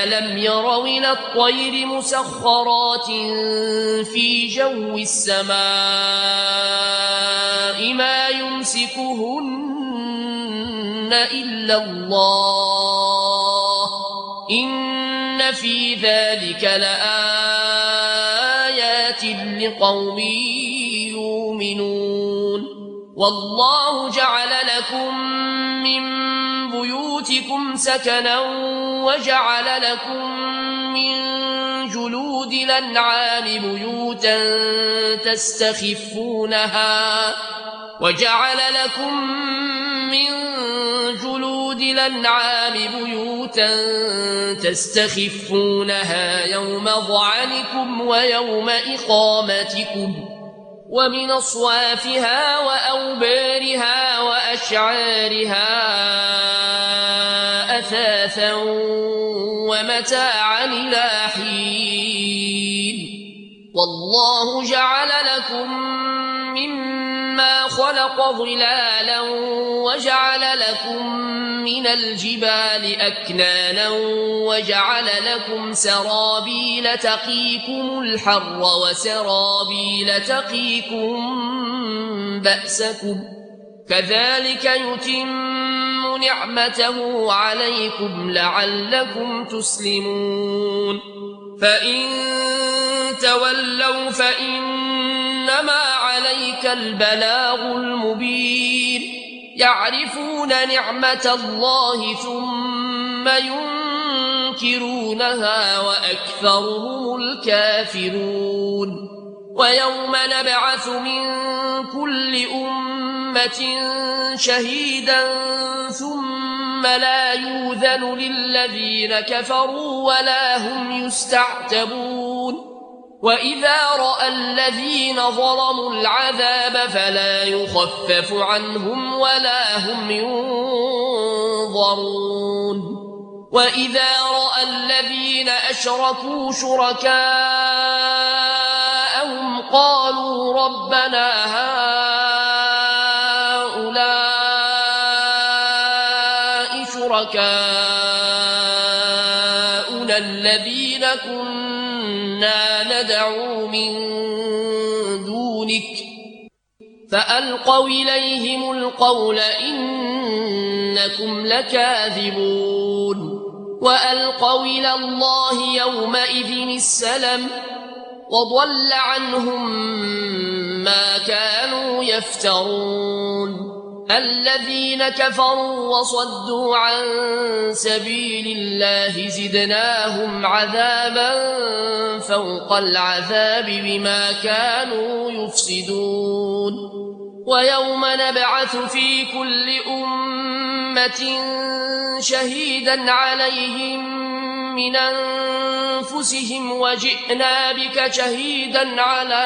ألم يروا إلى الطير مسخرات في جو السماء ما يمسكهن إلا الله إن في ذلك لآيات لقوم يؤمنون والله جعل لكم من بيوتكم سكنا وجعل لكم من جلود الأنعام بيوتا تستخفونها يوم ظعنكم ويوم إقامتكم ومن أصوافها وأوبارها وأشعارها أثاثا ومتاعا إلى حين والله جعل لكم مما خلق ظلالا وجعل لكم من الجبال أكنانا وجعل لكم سرابيل تقيكم الحر وسرابيل تقيكم بأسكم كذلك يتم نعمته عليكم لعلكم تسلمون فإن تولوا فإنما عليك البلاغ المبين يعرفون نعمة الله ثم ينكرونها وأكثرهم الكافرون ويوم نبعث من كل أمة شهيدا ثم لا يؤذن للذين كفروا ولا هم يستعتبون وإذا رأى الذين ظلموا العذاب فلا يخفف عنهم ولا هم ينظرون وإذا رأى الذين أشركوا شركاءهم قالوا ربنا هؤلاء شركاؤنا الذين كنا ندعو من دونك فألقوا إليهم القول إنكم لكاذبون وألقوا إلى الله يومئذ السلم وضل عنهم ما كانوا يفترون الذين كفروا وصدوا عن سبيل الله زدناهم عذابا فوق العذاب بما كانوا يفسدون ويوم نبعث في كل أمة شهيدا عليهم من أنفسهم وجئنا بك شهيدا على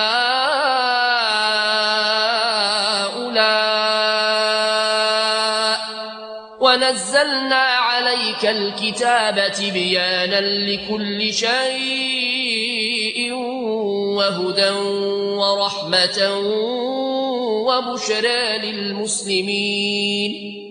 هؤلاء ونزلنا عليك الكتاب تبيانا لكل شيء وهدى ورحمة وبشرى للمسلمين